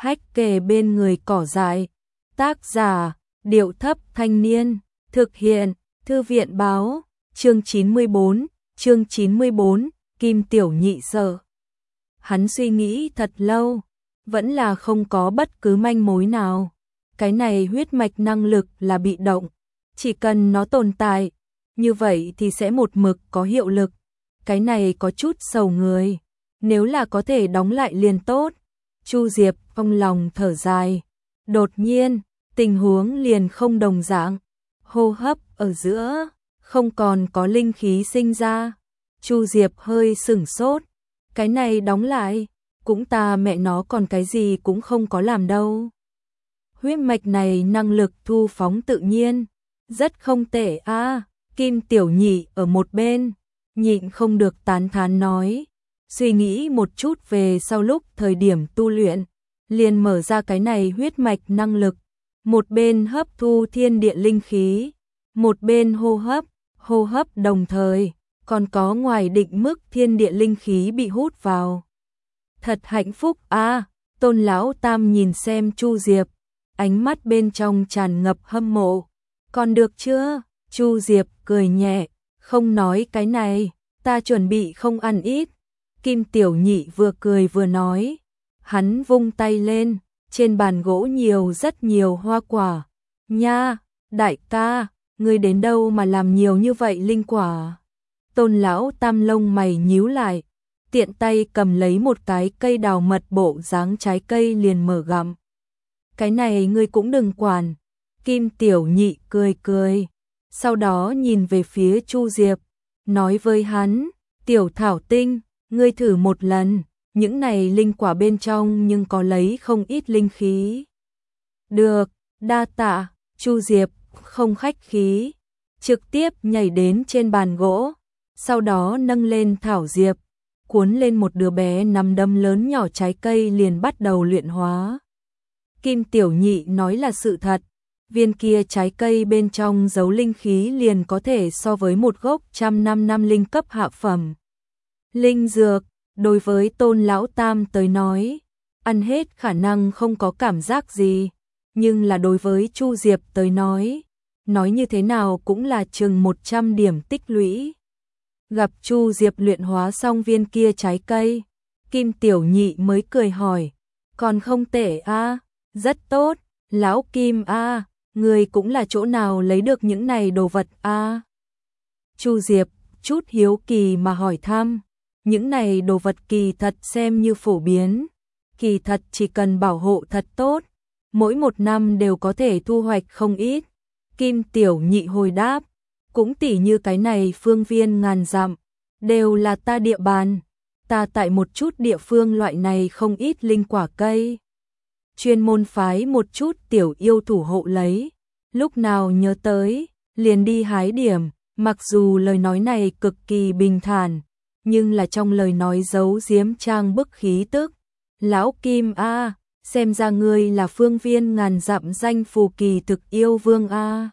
hách kề bên người cỏ dại. Tác giả, Điệu Thấp Thanh Niên. Thực hiện, Thư viện Báo. Chương 94, Kim Tiểu Nhị sợ. Hắn suy nghĩ thật lâu, vẫn là không có bất cứ manh mối nào. Cái này huyết mạch năng lực là bị động, chỉ cần nó tồn tại, như vậy thì sẽ một mực có hiệu lực. Cái này có chút sầu người, nếu là có thể đóng lại liền tốt. Chu Diệp trong lòng thở dài, đột nhiên, tình huống liền không đồng dạng. Hô hấp ở giữa, không còn có linh khí sinh ra. Chu Diệp hơi sửng sốt, cái này đóng lại, cũng ta mẹ nó còn cái gì cũng không có làm đâu. Huyết mạch này năng lực thu phóng tự nhiên, rất không tệ a. Kim Tiểu Nhị ở một bên, nhịn không được tán thán nói, suy nghĩ một chút về sau lúc thời điểm tu luyện, liền mở ra cái này huyết mạch năng lực, một bên hấp thu thiên địa linh khí, một bên hô hấp đồng thời, còn có ngoài định mức thiên địa linh khí bị hút vào. Thật hạnh phúc a. Tôn lão tam nhìn xem Chu Diệp, ánh mắt bên trong tràn ngập hâm mộ. Còn được chưa? Chu Diệp cười nhẹ, không nói cái này, ta chuẩn bị không ăn ít. Kim Tiểu Nhị vừa cười vừa nói, hắn vung tay lên, trên bàn gỗ nhiều rất nhiều hoa quả. Nha, đại ca, ngươi đến đâu mà làm nhiều như vậy linh quả? Tôn lão tam lông mày nhíu lại, tiện tay cầm lấy một cái cây đào mật bộ dáng trái cây liền mở gặm. Cái này ngươi cũng đừng quản. Kim Tiểu Nhị cười cười, sau đó nhìn về phía Chu Diệp, nói với hắn, Tiểu Thảo Tinh, ngươi thử một lần, những này linh quả bên trong nhưng có lấy không ít linh khí. Được, đa tạ. Chu Diệp không khách khí, trực tiếp nhảy đến trên bàn gỗ, sau đó nâng lên thảo diệp, cuốn lên một đứa bé nắm đấm lớn nhỏ trái cây liền bắt đầu luyện hóa. Kim Tiểu Nhị nói là sự thật, viên kia trái cây bên trong giấu linh khí liền có thể so với một gốc 100 năm linh cấp hạ phẩm. Linh dược, đối với Tôn lão tam tới nói, ăn hết khả năng không có cảm giác gì, nhưng là đối với Chu Diệp tới nói như thế nào cũng là chừng 100 điểm tích lũy. Gặp Chu Diệp luyện hóa xong viên kia trái cây, Kim Tiểu Nhị mới cười hỏi, còn không tệ a, rất tốt, lão Kim a, người cũng là chỗ nào lấy được những này đồ vật a? Chu Diệp chút hiếu kỳ mà hỏi thăm, những này đồ vật kỳ thật xem như phổ biến, kỳ thật chỉ cần bảo hộ thật tốt, mỗi một năm đều có thể thu hoạch không ít. Kim Tiểu Nhị hồi đáp, cũng tỉ như cái này phương viên ngàn dặm, đều là ta địa bàn, ta tại một chút địa phương loại này không ít linh quả cây. Chuyên môn phái một chút tiểu yêu thủ hộ lấy, lúc nào nhớ tới, liền đi hái điểm, mặc dù lời nói này cực kỳ bình thản, nhưng là trong lời nói giấu giếm trang bức khí tức. Lão Kim a, xem ra ngươi là phương viên ngàn dặm danh phù kỳ thực yêu vương a.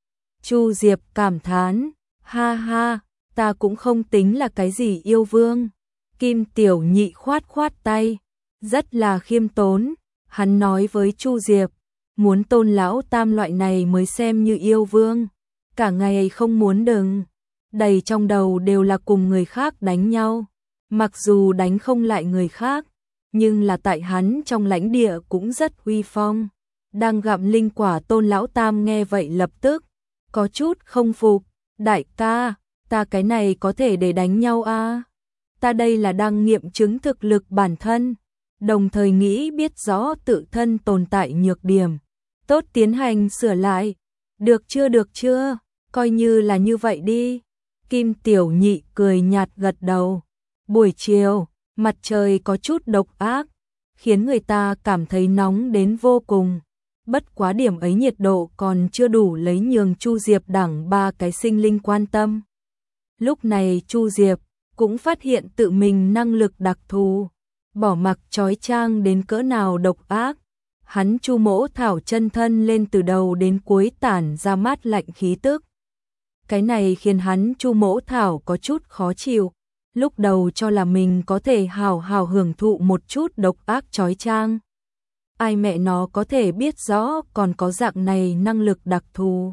Chu Diệp cảm thán, ha ha, ta cũng không tính là cái gì yêu vương. Kim Tiểu Nhị khoát khoát tay, rất là khiêm tốn, hắn nói với Chu Diệp, muốn Tôn lão tam loại này mới xem như yêu vương, cả ngày không muốn đừng, đầy trong đầu đều là cùng người khác đánh nhau, mặc dù đánh không lại người khác, nhưng là tại hắn trong lãnh địa cũng rất uy phong. Đang gặm linh quả Tôn lão tam nghe vậy lập tức có chút không phục, đại ca, ta cái này có thể để đánh nhau a? Ta đây là đang nghiệm chứng thực lực bản thân, đồng thời nghĩ biết rõ tự thân tồn tại nhược điểm, tốt tiến hành sửa lại. Được chưa, coi như là như vậy đi. Kim Tiểu Nhị cười nhạt gật đầu. Buổi chiều, mặt trời có chút độc ác, khiến người ta cảm thấy nóng đến vô cùng. Bất quá điểm ấy nhiệt độ còn chưa đủ lấy nhường Chu Diệp đẳng ba cái sinh linh quan tâm. Lúc này Chu Diệp cũng phát hiện tự mình năng lực đặc thù, bỏ mặc chói chang đến cỡ nào độc ác. Hắn Chu Mỗ Thảo chân thân lên từ đầu đến cuối tản ra mát lạnh khí tức. Cái này khiến hắn Chu Mỗ Thảo có chút khó chịu, lúc đầu cho là mình có thể hào hào hưởng thụ một chút độc ác chói chang. ai mẹ nó có thể biết rõ còn có dạng này năng lực đặc thù.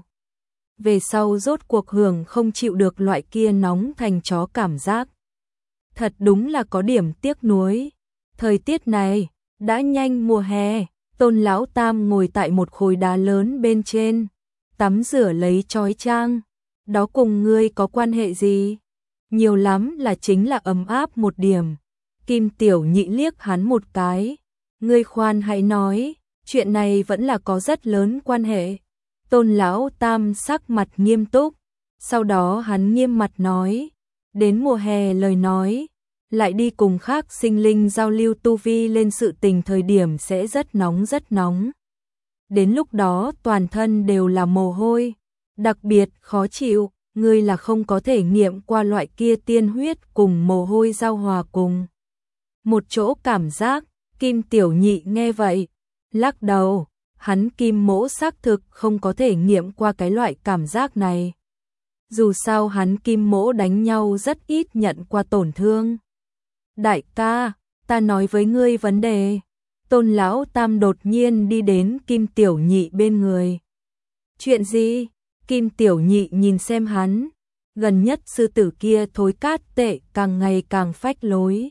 Về sau rốt cuộc hưởng không chịu được loại kia nóng thành chó cảm giác. Thật đúng là có điểm tiếc nuối. Thời tiết này, đã nhanh mùa hè, Tôn lão tam ngồi tại một khối đá lớn bên trên, tắm rửa lấy chói chang. Đó cùng ngươi có quan hệ gì? Nhiều lắm là chính là ấm áp một điểm. Kim Tiểu Nhị liếc hắn một cái. Ngươi khoan hãy nói, chuyện này vẫn là có rất lớn quan hệ. Tôn lão tam sắc mặt nghiêm túc. Sau đó hắn nghiêm mặt nói, đến mùa hè lời nói, lại đi cùng khác sinh linh giao lưu tu vi lên sự tình thời điểm sẽ rất nóng. Đến lúc đó toàn thân đều là mồ hôi, đặc biệt khó chịu, ngươi là không có thể nghiệm qua loại kia tiên huyết cùng mồ hôi giao hòa cùng một chỗ cảm giác. Kim Tiểu Nhị nghe vậy, lắc đầu, hắn Kim Mỗ xác thực không có thể nghiệm qua cái loại cảm giác này. Dù sao hắn Kim Mỗ đánh nhau rất ít nhận qua tổn thương. Đại ca, ta nói với ngươi vấn đề. Tôn lão tam đột nhiên đi đến Kim Tiểu Nhị bên người. Chuyện gì? Kim Tiểu Nhị nhìn xem hắn. Gần nhất sư tử kia thối cát tệ càng ngày càng phách lối.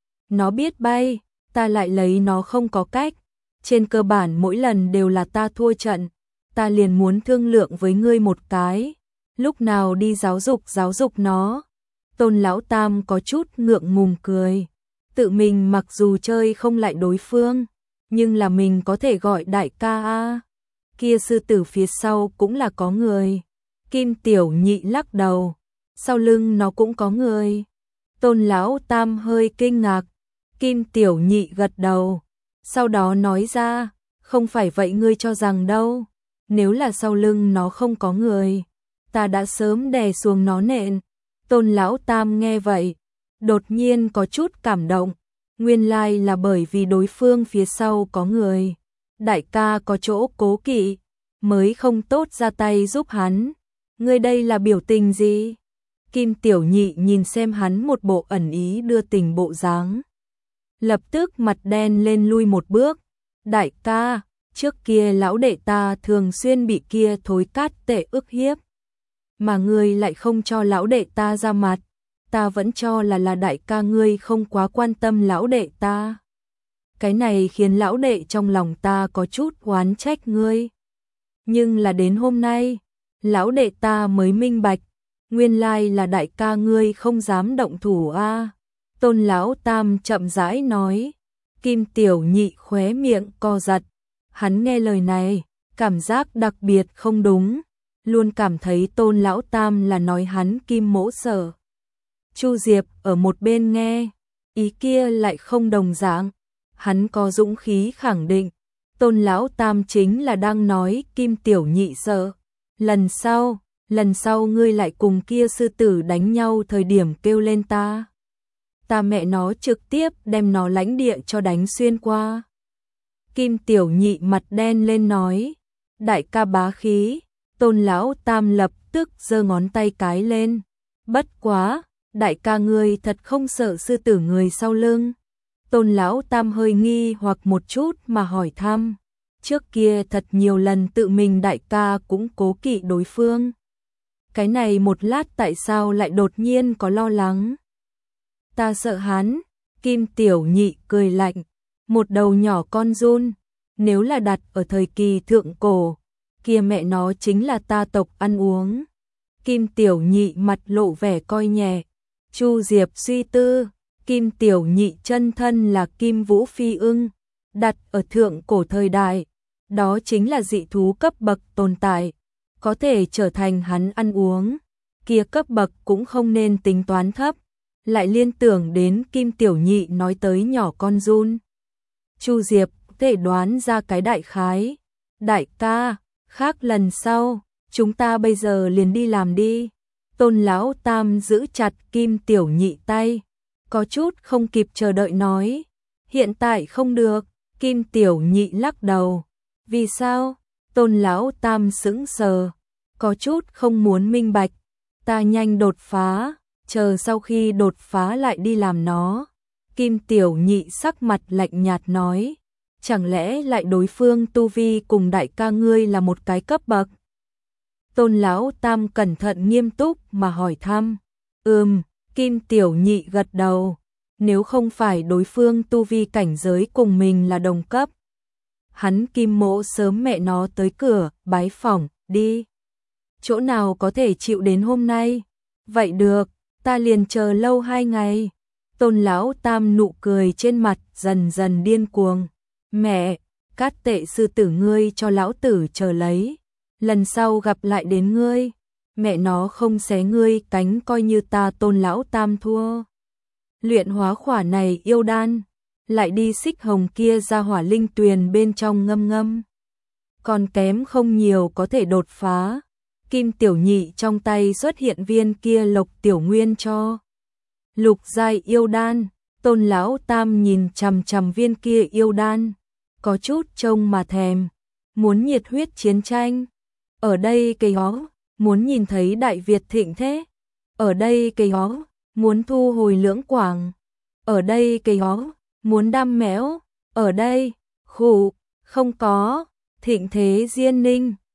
Nó biết bay, ta lại lấy nó không có cách. Trên cơ bản mỗi lần đều là ta thua trận. Ta liền muốn thương lượng với ngươi một cái. Lúc nào đi giáo dục nó. Tôn lão tam có chút ngượng ngùng cười. Tự mình mặc dù chơi không lại đối phương, nhưng là mình có thể gọi đại ca a. Kia sư tử phía sau cũng là có người. Kim Tiểu Nhị lắc đầu, sau lưng nó cũng có người. Tôn lão tam hơi kinh ngạc. Kim Tiểu Nhị gật đầu, sau đó nói ra, không phải vậy ngươi cho rằng đâu, nếu là sau lưng nó không có người, ta đã sớm đè xuống nó nện. Tôn lão tam nghe vậy, đột nhiên có chút cảm động, nguyên lai là bởi vì đối phương phía sau có người. Đại ca có chỗ cố kỵ, mới không tốt ra tay giúp hắn. Ngươi đây là biểu tình gì? Kim Tiểu Nhị nhìn xem hắn một bộ ẩn ý đưa tình bộ dáng, lập tức mặt đen lên lui một bước. Đại ca, trước kia lão đệ ta thường xuyên bị kia thối cát tệ ức hiếp, mà ngươi lại không cho lão đệ ta ra mặt, ta vẫn cho là đại ca ngươi không quá quan tâm lão đệ ta. Cái này khiến lão đệ trong lòng ta có chút oán trách ngươi. Nhưng là đến hôm nay, lão đệ ta mới minh bạch, nguyên lai là đại ca ngươi không dám động thủ a. Tôn lão tam chậm rãi nói. Kim Tiểu Nhị khóe miệng co giật. Hắn nghe lời này, cảm giác đặc biệt không đúng, luôn cảm thấy Tôn lão tam là nói hắn Kim Mỗ sợ. Chu Diệp ở một bên nghe, ý kia lại không đồng dạng. Hắn có dũng khí khẳng định, Tôn lão tam chính là đang nói Kim Tiểu Nhị sợ. Lần sau ngươi lại cùng kia sư tử đánh nhau thời điểm kêu lên ta. Ta mẹ nó trực tiếp đem nó lãnh địa cho đánh xuyên qua. Kim Tiểu Nhị mặt đen lên nói. Đại ca bá khí. Tôn lão tam lập tức giơ ngón tay cái lên. Bất quá, đại ca ngươi thật không sợ sư tử người sau lưng. Tôn lão tam hơi nghi hoặc một chút mà hỏi thăm. Trước kia thật nhiều lần tự mình đại ca cũng cố kỵ đối phương. Cái này một lát tại sao lại đột nhiên có lo lắng? Ta sợ hắn. Kim Tiểu Nhị cười lạnh. Một đầu nhỏ con giun, nếu là đặt ở thời kỳ thượng cổ, kia mẹ nó chính là ta tộc ăn uống. Kim Tiểu Nhị mặt lộ vẻ coi nhẹ. Chu Diệp suy tư, Kim Tiểu Nhị chân thân là Kim Vũ Phi ưng, đặt ở thượng cổ thời đại, đó chính là dị thú cấp bậc tồn tại, có thể trở thành hắn ăn uống, kia cấp bậc cũng không nên tính toán thấp, lại liên tưởng đến Kim Tiểu Nhị nói tới nhỏ con giun. Chu Diệp có thể đoán ra cái đại khái. Đại ca, khác lần sau, chúng ta bây giờ liền đi làm đi. Tôn lão tam giữ chặt Kim Tiểu Nhị tay, có chút không kịp chờ đợi nói. Hiện tại không được. Kim Tiểu Nhị lắc đầu. Vì sao? Tôn lão tam sững sờ, có chút không muốn minh bạch. Ta nhanh đột phá, chờ sau khi đột phá lại đi làm nó. Kim Tiểu Nhị sắc mặt lạnh nhạt nói. chẳng lẽ lại đối phương tu vi cùng đại ca ngươi là một cái cấp bậc? Tôn lão tam cẩn thận nghiêm túc mà hỏi thăm. Kim tiểu nhị gật đầu. Nếu không phải đối phương tu vi cảnh giới cùng mình là đồng cấp, hắn Kim Mỗ sớm mẹ nó tới cửa bái phỏng đi. Chỗ nào có thể chịu đến hôm nay? Vậy được, ta liền chờ lâu 2 ngày. Tôn lão tam nụ cười trên mặt dần dần điên cuồng. Mẹ, Cát Tệ sư tử ngươi cho lão tử chờ lấy. Lần sau gặp lại đến ngươi, mẹ nó không xé ngươi cánh coi như ta Tôn lão tam thua. Luyện hóa khỏa này yêu đan, lại đi xích hồng kia ra hỏa linh tuyền bên trong ngâm ngâm. Còn kém không nhiều có thể đột phá. Kim tiểu nhị trong tay xuất hiện viên kia Lộc Tiểu Nguyên cho. Lục giai yêu đan, Tôn lão tam nhìn chằm chằm viên kia yêu đan, có chút trông mà thèm, muốn nhiệt huyết chiến tranh. Ở đây cây hó, muốn nhìn thấy Đại Việt thịnh thế. Ở đây cây hó, muốn thu hồi Lưỡng Quảng. Ở đây cây hó, muốn đam mẽo. Ở đây, khụ, không có, thịnh thế Diên Ninh.